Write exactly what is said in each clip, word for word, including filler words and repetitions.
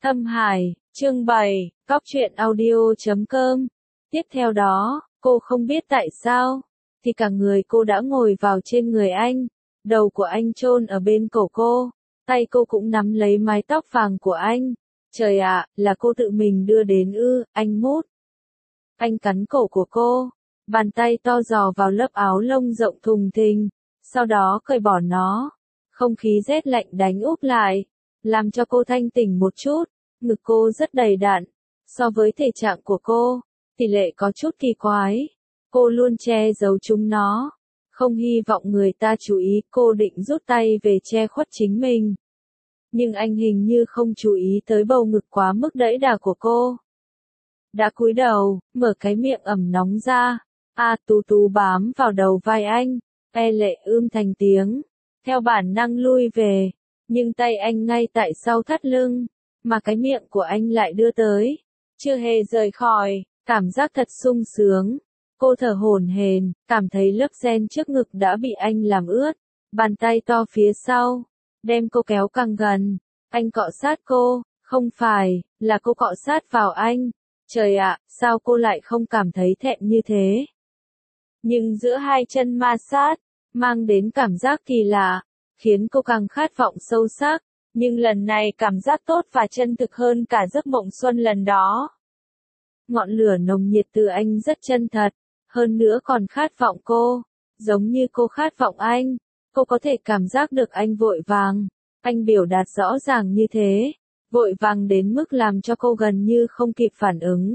Thâm Hải, chương bảy, Cóc truyện audio chấm com. Tiếp theo đó, cô không biết tại sao, thì cả người cô đã ngồi vào trên người anh, đầu của anh chôn ở bên cổ cô, tay cô cũng nắm lấy mái tóc vàng của anh. Trời ạ, là cô tự mình đưa đến ư, anh mút. Anh cắn cổ của cô, bàn tay to dò vào lớp áo lông rộng thùng thình, sau đó cởi bỏ nó. Không khí rét lạnh đánh úp lại, làm cho cô thanh tỉnh một chút, ngực cô rất đầy đặn. So với thể trạng của cô, tỷ lệ có chút kỳ quái. Cô luôn che giấu chúng nó, không hy vọng người ta chú ý. Cô định rút tay về che khuất chính mình. Nhưng anh hình như không chú ý tới bầu ngực quá mức đẫy đà của cô. Đã cúi đầu, mở cái miệng ẩm nóng ra. A Tú Tú bám vào đầu vai anh, e lệ ưm thành tiếng. Theo bản năng lui về, nhưng tay anh ngay tại sau thắt lưng, mà cái miệng của anh lại đưa tới. Chưa hề rời khỏi, cảm giác thật sung sướng. Cô thở hổn hển, cảm thấy lớp ren trước ngực đã bị anh làm ướt. Bàn tay to phía sau, đem cô kéo càng gần. Anh cọ sát cô, không phải, là cô cọ sát vào anh. Trời ạ, sao cô lại không cảm thấy thẹn như thế? Nhưng giữa hai chân ma sát, mang đến cảm giác kỳ lạ, khiến cô càng khát vọng sâu sắc. Nhưng lần này cảm giác tốt và chân thực hơn cả giấc mộng xuân lần đó. Ngọn lửa nồng nhiệt từ anh rất chân thật, hơn nữa còn khát vọng cô, giống như cô khát vọng anh. Cô có thể cảm giác được anh vội vàng, anh biểu đạt rõ ràng như thế, vội vàng đến mức làm cho cô gần như không kịp phản ứng.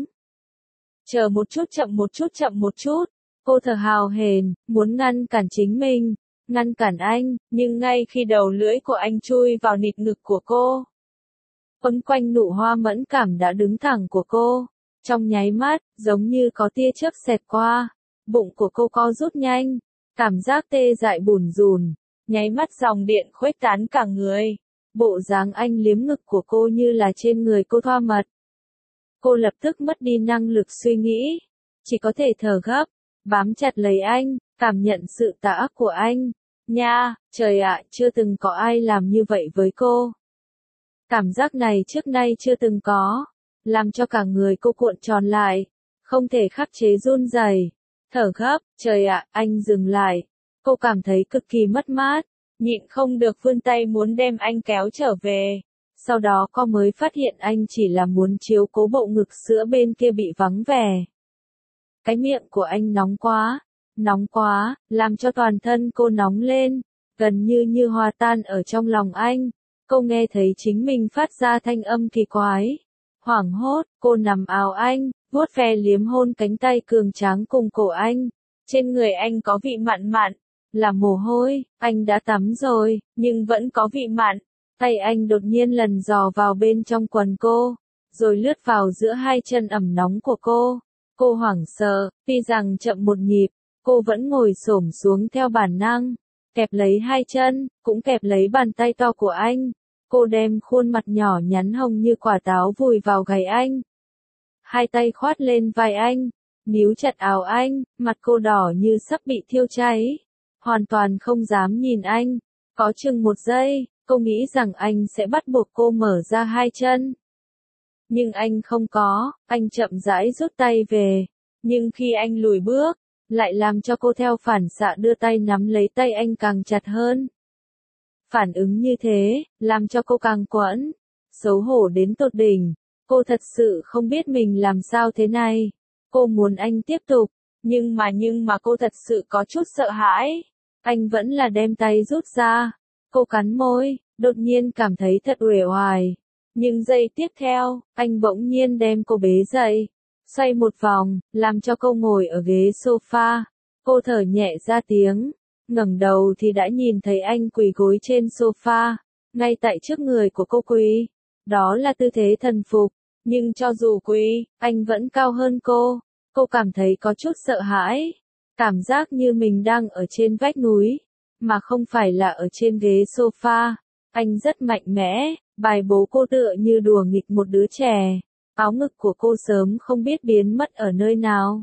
Chờ một chút, chậm một chút, chậm một chút, cô thở hào hển, muốn ngăn cản chính mình, ngăn cản anh, nhưng ngay khi đầu lưỡi của anh chui vào nịt ngực của cô, quấn quanh nụ hoa mẫn cảm đã đứng thẳng của cô, trong nháy mắt, giống như có tia chớp xẹt qua, bụng của cô co rút nhanh, cảm giác tê dại bủn rủn, nháy mắt dòng điện khuếch tán cả người. Bộ dáng anh liếm ngực của cô như là trên người cô thoa mật. Cô lập tức mất đi năng lực suy nghĩ, chỉ có thể thở gấp, bám chặt lấy anh, cảm nhận sự tà ác của anh. Nha, trời ạ, chưa từng có ai làm như vậy với cô. Cảm giác này trước nay chưa từng có, làm cho cả người cô cuộn tròn lại, không thể khắc chế run rẩy, thở gấp. Trời ạ, anh dừng lại. Cô cảm thấy cực kỳ mất mát, nhịn không được vươn tay muốn đem anh kéo trở về. Sau đó cô mới phát hiện anh chỉ là muốn chiếu cố bộ ngực sữa bên kia bị vắng vẻ. Cái miệng của anh nóng quá, nóng quá, làm cho toàn thân cô nóng lên, gần như như hòa tan ở trong lòng anh. Cô nghe thấy chính mình phát ra thanh âm kỳ quái. Hoảng hốt, cô nằm áo anh, vuốt ve liếm hôn cánh tay cường tráng cùng cổ anh. Trên người anh có vị mặn mặn, là mồ hôi, anh đã tắm rồi, nhưng vẫn có vị mặn. Tay anh đột nhiên lần dò vào bên trong quần cô, rồi lướt vào giữa hai chân ẩm nóng của cô. Cô hoảng sợ, tuy rằng chậm một nhịp, cô vẫn ngồi xổm xuống theo bản năng, kẹp lấy hai chân, cũng kẹp lấy bàn tay to của anh. Cô đem khuôn mặt nhỏ nhắn hồng như quả táo vùi vào gáy anh. Hai tay khoát lên vai anh, níu chặt áo anh, mặt cô đỏ như sắp bị thiêu cháy. Hoàn toàn không dám nhìn anh. Có chừng một giây, cô nghĩ rằng anh sẽ bắt buộc cô mở ra hai chân. Nhưng anh không có, anh chậm rãi rút tay về. Nhưng khi anh lùi bước, lại làm cho cô theo phản xạ đưa tay nắm lấy tay anh càng chặt hơn. Phản ứng như thế, làm cho cô càng quẫn, xấu hổ đến tột đỉnh. Cô thật sự không biết mình làm sao thế này. Cô muốn anh tiếp tục, nhưng mà nhưng mà cô thật sự có chút sợ hãi. Anh vẫn là đem tay rút ra. Cô cắn môi, đột nhiên cảm thấy thật uể oải. Nhưng giây tiếp theo, anh bỗng nhiên đem cô bế dậy, xoay một vòng, làm cho cô ngồi ở ghế sofa. Cô thở nhẹ ra tiếng, ngẩng đầu thì đã nhìn thấy anh quỳ gối trên sofa, ngay tại trước người của cô quỳ. Đó là tư thế thần phục, nhưng cho dù quỳ, anh vẫn cao hơn cô. Cô cảm thấy có chút sợ hãi, cảm giác như mình đang ở trên vách núi, mà không phải là ở trên ghế sofa. Anh rất mạnh mẽ, bài bố cô tựa như đùa nghịch một đứa trẻ. Áo ngực của cô sớm không biết biến mất ở nơi nào,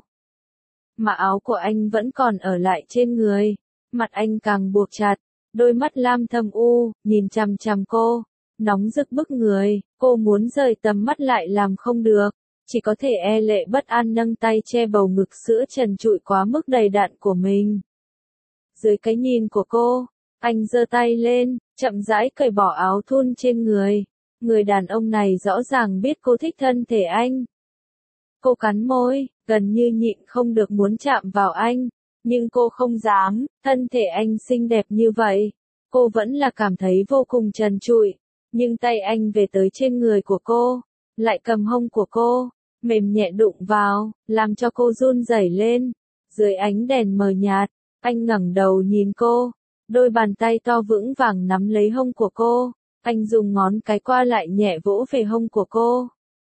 mà áo của anh vẫn còn ở lại trên người. Mặt anh càng buộc chặt, đôi mắt lam thâm u, nhìn chằm chằm cô. nóng rực bức người, cô muốn rời tầm mắt lại làm không được, chỉ có thể e lệ bất an nâng tay che bầu ngực sữa trần trụi quá mức đầy đặn của mình. Dưới cái nhìn của cô, anh giơ tay lên, chậm rãi cởi bỏ áo thun trên người. Người đàn ông này rõ ràng biết cô thích thân thể anh. Cô cắn môi, gần như nhịn không được muốn chạm vào anh, nhưng cô không dám, thân thể anh xinh đẹp như vậy. Cô vẫn là cảm thấy vô cùng trần trụi, nhưng tay anh về tới trên người của cô, lại cầm hông của cô, mềm nhẹ đụng vào, làm cho cô run rẩy lên. Dưới ánh đèn mờ nhạt, anh ngẩng đầu nhìn cô, đôi bàn tay to vững vàng nắm lấy hông của cô, anh dùng ngón cái qua lại nhẹ vỗ về hông của cô.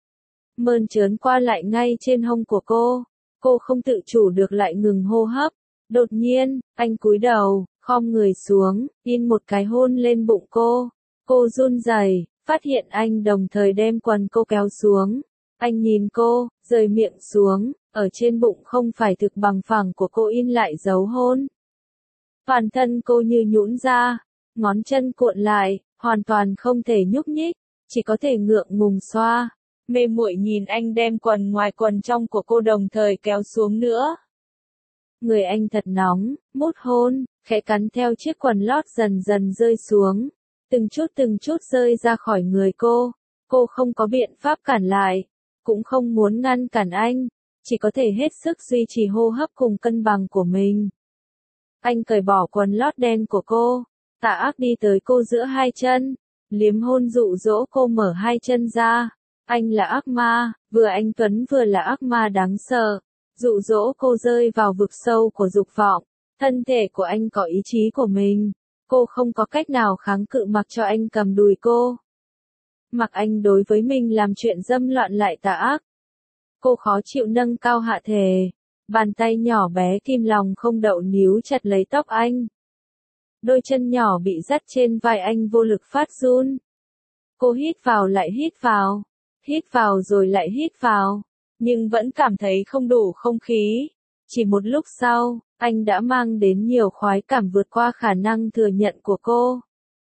Mơn trớn qua lại ngay trên hông của cô, cô không tự chủ được lại ngừng hô hấp. Đột nhiên, anh cúi đầu, khom người xuống, in một cái hôn lên bụng cô. Cô run rẩy, phát hiện anh đồng thời đem quần cô kéo xuống. Anh nhìn cô, rời miệng xuống, ở trên bụng không phải thực bằng phẳng của cô in lại dấu hôn. Toàn thân cô như nhũn ra, ngón chân cuộn lại, hoàn toàn không thể nhúc nhích, chỉ có thể ngượng ngùng xoa. Mê muội nhìn anh đem quần ngoài quần trong của cô đồng thời kéo xuống nữa. Người anh thật nóng, mút hôn, khẽ cắn theo chiếc quần lót dần dần rơi xuống. Từng chút từng chút rơi ra khỏi người cô. Cô không có biện pháp cản lại, cũng không muốn ngăn cản anh, chỉ có thể hết sức duy trì hô hấp cùng cân bằng của mình. Anh cởi bỏ quần lót đen của cô, tà ác đi tới cô giữa hai chân, liếm hôn dụ dỗ cô mở hai chân ra. Anh là ác ma, vừa anh tuấn vừa là ác ma đáng sợ, dụ dỗ cô rơi vào vực sâu của dục vọng. Thân thể của anh có ý chí của mình, cô không có cách nào kháng cự mặc cho anh cầm đùi cô. Mặc anh đối với mình làm chuyện dâm loạn lại tà ác. Cô khó chịu nâng cao hạ thể, bàn tay nhỏ bé kim lòng không đậu níu chặt lấy tóc anh. Đôi chân nhỏ bị dắt trên vai anh vô lực phát run. Cô hít vào lại hít vào, hít vào rồi lại hít vào, nhưng vẫn cảm thấy không đủ không khí. Chỉ một lúc sau, anh đã mang đến nhiều khoái cảm vượt qua khả năng thừa nhận của cô.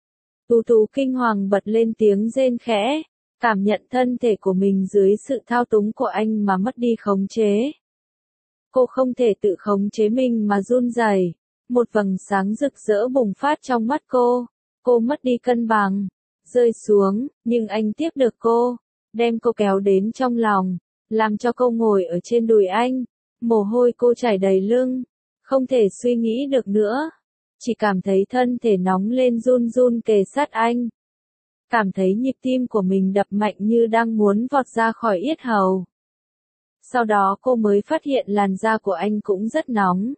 Tú Tú kinh hoàng bật lên tiếng rên khẽ, cảm nhận thân thể của mình dưới sự thao túng của anh mà mất đi khống chế. Cô không thể tự khống chế mình mà run rẩy. Một vầng sáng rực rỡ bùng phát trong mắt cô. Cô mất đi cân bằng, rơi xuống, nhưng anh tiếp được cô, đem cô kéo đến trong lòng, làm cho cô ngồi ở trên đùi anh. Mồ hôi cô chảy đầy lưng, không thể suy nghĩ được nữa. Chỉ cảm thấy thân thể nóng lên run run kề sát anh. Cảm thấy nhịp tim của mình đập mạnh như đang muốn vọt ra khỏi yết hầu. Sau đó cô mới phát hiện làn da của anh cũng rất nóng.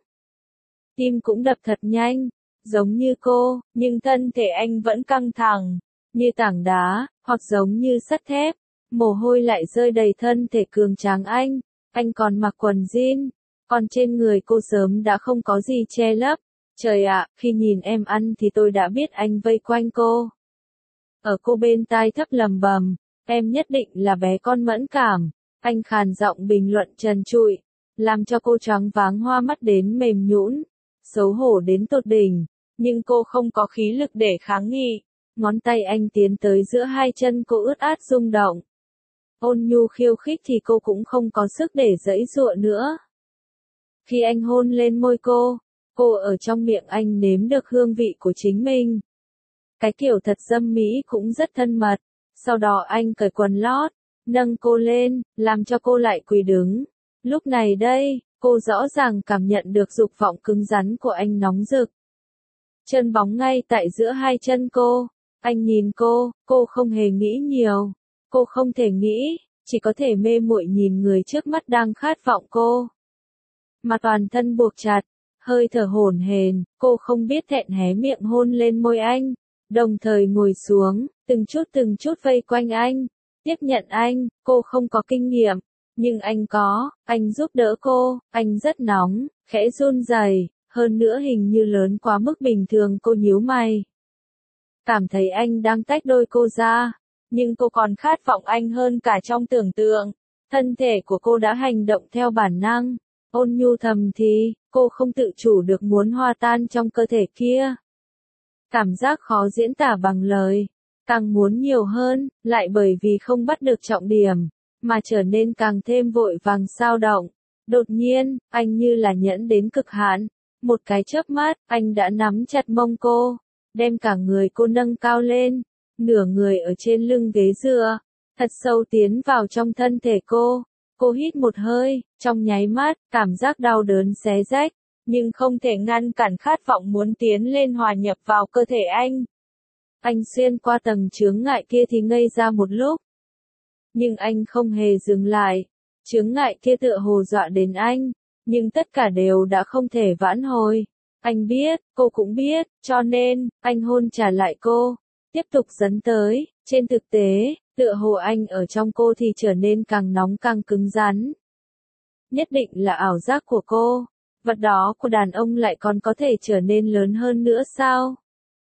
Tim cũng đập thật nhanh, giống như cô, nhưng thân thể anh vẫn căng thẳng, như tảng đá, hoặc giống như sắt thép. Mồ hôi lại rơi đầy thân thể cường tráng anh. Anh còn mặc quần jean, còn trên người cô sớm đã không có gì che lấp. Trời ạ, khi nhìn em ăn thì tôi đã biết anh vây quanh cô. Ở cô bên tai thấp lầm bầm, em nhất định là bé con mẫn cảm. Anh khàn giọng bình luận trần trụi, làm cho cô choáng váng hoa mắt đến mềm nhũn, xấu hổ đến tột đỉnh, nhưng cô không có khí lực để kháng nghị. Ngón tay anh tiến tới giữa hai chân cô ướt át rung động. Ôn nhu khiêu khích thì cô cũng không có sức để giãy giụa nữa. Khi anh hôn lên môi cô, cô ở trong miệng anh nếm được hương vị của chính mình. Cái kiểu thật dâm mỹ cũng rất thân mật. Sau đó anh cởi quần lót, nâng cô lên, làm cho cô lại quỳ đứng. Lúc này đây, cô rõ ràng cảm nhận được dục vọng cứng rắn của anh nóng rực. Chân bóng ngay tại giữa hai chân cô. Anh nhìn cô, cô không hề nghĩ nhiều. Cô không thể nghĩ, chỉ có thể mê muội nhìn người trước mắt đang khát vọng cô. Mà toàn thân buộc chặt, hơi thở hổn hển, cô không biết thẹn hé miệng hôn lên môi anh, đồng thời ngồi xuống, từng chút từng chút vây quanh anh, tiếp nhận anh. Cô không có kinh nghiệm, nhưng anh có, anh giúp đỡ cô, anh rất nóng, khẽ run rẩy, hơn nữa hình như lớn quá mức bình thường. Cô nhíu mày, cảm thấy anh đang tách đôi cô ra, nhưng cô còn khát vọng anh hơn cả trong tưởng tượng. Thân thể của cô đã hành động theo bản năng. Ôn nhu thầm thì, cô không tự chủ được muốn hòa tan trong cơ thể kia. Cảm giác khó diễn tả bằng lời. càng muốn nhiều hơn, lại bởi vì không bắt được trọng điểm, mà trở nên càng thêm vội vàng xao động. Đột nhiên, anh như là nhẫn đến cực hạn, một cái chớp mắt, anh đã nắm chặt mông cô, đem cả người cô nâng cao lên, nửa người ở trên lưng ghế dựa, thật sâu tiến vào trong thân thể cô. Cô hít một hơi, trong nháy mắt, cảm giác đau đớn xé rách, nhưng không thể ngăn cản khát vọng muốn tiến lên hòa nhập vào cơ thể anh. Anh xuyên qua tầng chướng ngại kia thì ngây ra một lúc. Nhưng anh không hề dừng lại. Chướng ngại kia tựa hồ dọa đến anh, nhưng tất cả đều đã không thể vãn hồi. Anh biết, cô cũng biết, cho nên, anh hôn trả lại cô, tiếp tục dấn tới. Trên thực tế, tựa hồ anh ở trong cô thì trở nên càng nóng càng cứng rắn. Nhất định là ảo giác của cô, vật đó của đàn ông lại còn có thể trở nên lớn hơn nữa sao?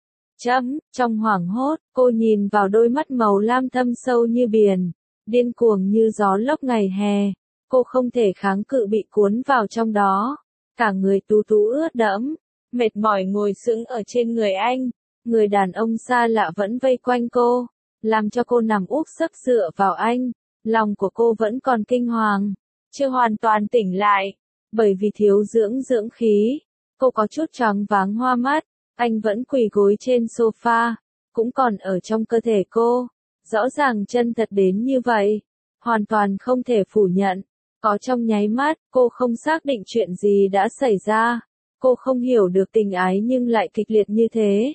Chấm, trong hoảng hốt, cô nhìn vào đôi mắt màu lam thâm sâu như biển, điên cuồng như gió lốc ngày hè. Cô không thể kháng cự bị cuốn vào trong đó, cả người tú tú ướt đẫm, mệt mỏi ngồi sững ở trên người anh. Người đàn ông xa lạ vẫn vây quanh cô, làm cho cô nằm úp sấp dựa vào anh. Lòng của cô vẫn còn kinh hoàng, chưa hoàn toàn tỉnh lại, bởi vì thiếu dưỡng dưỡng khí. Cô có chút choáng váng hoa mắt, anh vẫn quỳ gối trên sofa, cũng còn ở trong cơ thể cô. Rõ ràng chân thật đến như vậy, hoàn toàn không thể phủ nhận. Có trong nháy mắt, cô không xác định chuyện gì đã xảy ra. Cô không hiểu được tình ái nhưng lại kịch liệt như thế.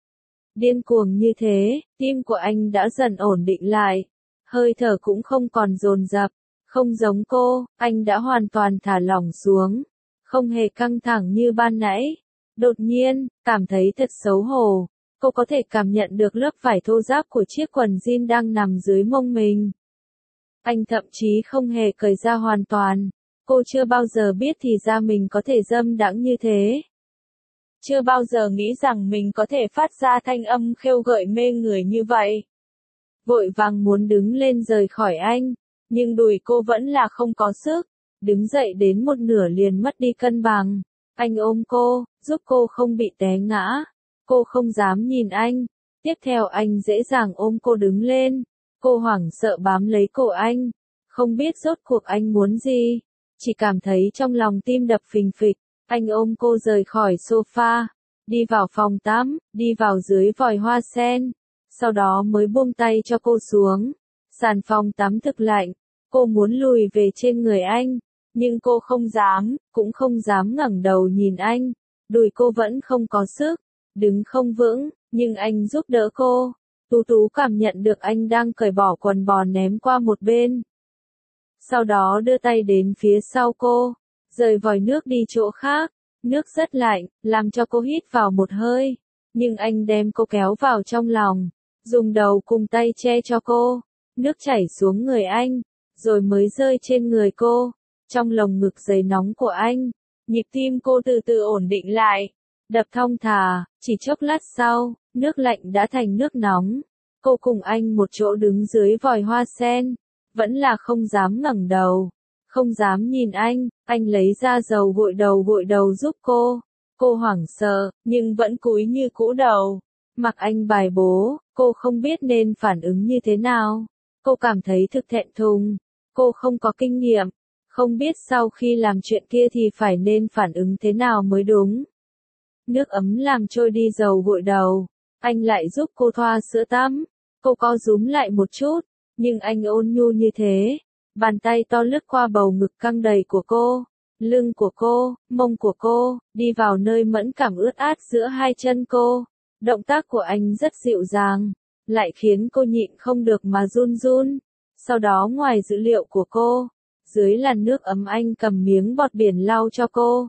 Điên cuồng như thế, tim của anh đã dần ổn định lại. Hơi thở cũng không còn dồn dập. Không giống cô, anh đã hoàn toàn thả lỏng xuống. Không hề căng thẳng như ban nãy. Đột nhiên, cảm thấy thật xấu hổ. Cô có thể cảm nhận được lớp vải thô ráp của chiếc quần jean đang nằm dưới mông mình. Anh thậm chí không hề cởi ra hoàn toàn. Cô chưa bao giờ biết thì ra mình có thể dâm đãng như thế. Chưa bao giờ nghĩ rằng mình có thể phát ra thanh âm khêu gợi mê người như vậy. Vội vàng muốn đứng lên rời khỏi anh, nhưng đùi cô vẫn là không có sức. Đứng dậy đến một nửa liền mất đi cân bằng. Anh ôm cô, giúp cô không bị té ngã. Cô không dám nhìn anh. Tiếp theo anh dễ dàng ôm cô đứng lên. Cô hoảng sợ bám lấy cổ anh. Không biết rốt cuộc anh muốn gì. Chỉ cảm thấy trong lòng tim đập phình phịch. Anh ôm cô rời khỏi sofa. Đi vào phòng tắm, đi vào dưới vòi hoa sen. Sau đó mới buông tay cho cô xuống. Sàn phòng tắm thực lạnh. Cô muốn lùi về trên người anh. Nhưng cô không dám, cũng không dám ngẩng đầu nhìn anh. Đùi cô vẫn không có sức. Đứng không vững, nhưng anh giúp đỡ cô. Tú Tú cảm nhận được anh đang cởi bỏ quần bò ném qua một bên. Sau đó đưa tay đến phía sau cô, rời vòi nước đi chỗ khác. Nước rất lạnh, làm cho cô hít vào một hơi. Nhưng anh đem cô kéo vào trong lòng, dùng đầu cùng tay che cho cô. Nước chảy xuống người anh, rồi mới rơi trên người cô. Trong lồng ngực dày nóng của anh, nhịp tim cô từ từ ổn định lại. Đập thong thả, chỉ chốc lát sau, nước lạnh đã thành nước nóng. Cô cùng anh một chỗ đứng dưới vòi hoa sen, vẫn là không dám ngẩng đầu, không dám nhìn anh. Anh lấy ra dầu gội đầu gội đầu giúp cô. Cô hoảng sợ, nhưng vẫn cúi như cũ đầu. Mặc anh bài bố, cô không biết nên phản ứng như thế nào. Cô cảm thấy thực thẹn thùng. Cô không có kinh nghiệm, không biết sau khi làm chuyện kia thì phải nên phản ứng thế nào mới đúng. Nước ấm làm trôi đi dầu gội đầu. Anh lại giúp cô thoa sữa tắm. Cô co rúm lại một chút, nhưng anh ôn nhu như thế. Bàn tay to lướt qua bầu ngực căng đầy của cô, lưng của cô, mông của cô, đi vào nơi mẫn cảm ướt át giữa hai chân cô. Động tác của anh rất dịu dàng, lại khiến cô nhịn không được mà run run. Sau đó ngoài dữ liệu của cô, dưới làn nước ấm anh cầm miếng bọt biển lau cho cô.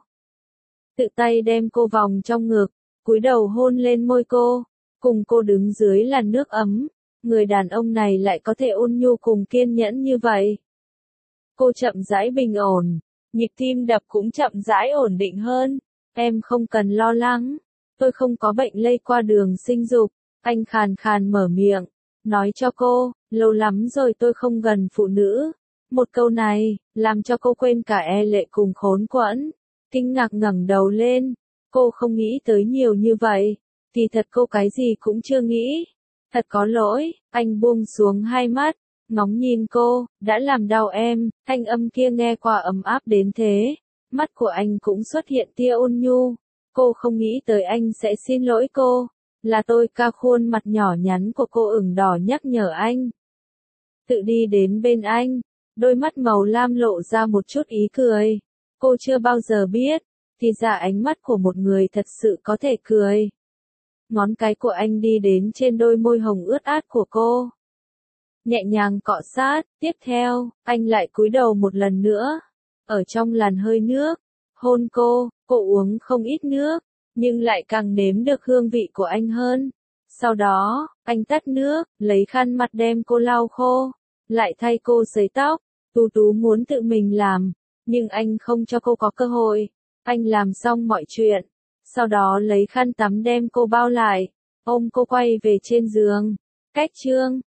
Tự tay đem cô vòng trong ngực, cúi đầu hôn lên môi cô, cùng cô đứng dưới làn nước ấm. Người đàn ông này lại có thể ôn nhu cùng kiên nhẫn như vậy. Cô chậm rãi bình ổn, nhịp tim đập cũng chậm rãi ổn định hơn. Em không cần lo lắng, tôi không có bệnh lây qua đường sinh dục. Anh khàn khàn mở miệng, nói cho cô, lâu lắm rồi tôi không gần phụ nữ. Một câu này, làm cho cô quên cả e lệ cùng khốn quẫn. Kinh ngạc ngẩng đầu lên, cô không nghĩ tới nhiều như vậy. Thì thật cô cái gì cũng chưa nghĩ. Thật có lỗi, anh buông xuống hai mắt, ngóng nhìn cô, đã làm đau em, thanh âm kia nghe qua ấm áp đến thế. Mắt của anh cũng xuất hiện tia ôn nhu. Cô không nghĩ tới anh sẽ xin lỗi cô. Là tôi, ca khuôn mặt nhỏ nhắn của cô ửng đỏ nhắc nhở anh. Tự đi đến bên anh, đôi mắt màu lam lộ ra một chút ý cười. Cô chưa bao giờ biết, thì ra ánh mắt của một người thật sự có thể cười. Ngón cái của anh đi đến trên đôi môi hồng ướt át của cô. Nhẹ nhàng cọ sát, tiếp theo, anh lại cúi đầu một lần nữa. Ở trong làn hơi nước, hôn cô, cô uống không ít nước, nhưng lại càng nếm được hương vị của anh hơn. Sau đó, anh tắt nước, lấy khăn mặt đem cô lau khô, lại thay cô sấy tóc. Tú Tú muốn tự mình làm, nhưng anh không cho cô có cơ hội. Anh làm xong mọi chuyện, sau đó lấy khăn tắm đem cô bao lại, ôm cô quay về trên giường. Cách chương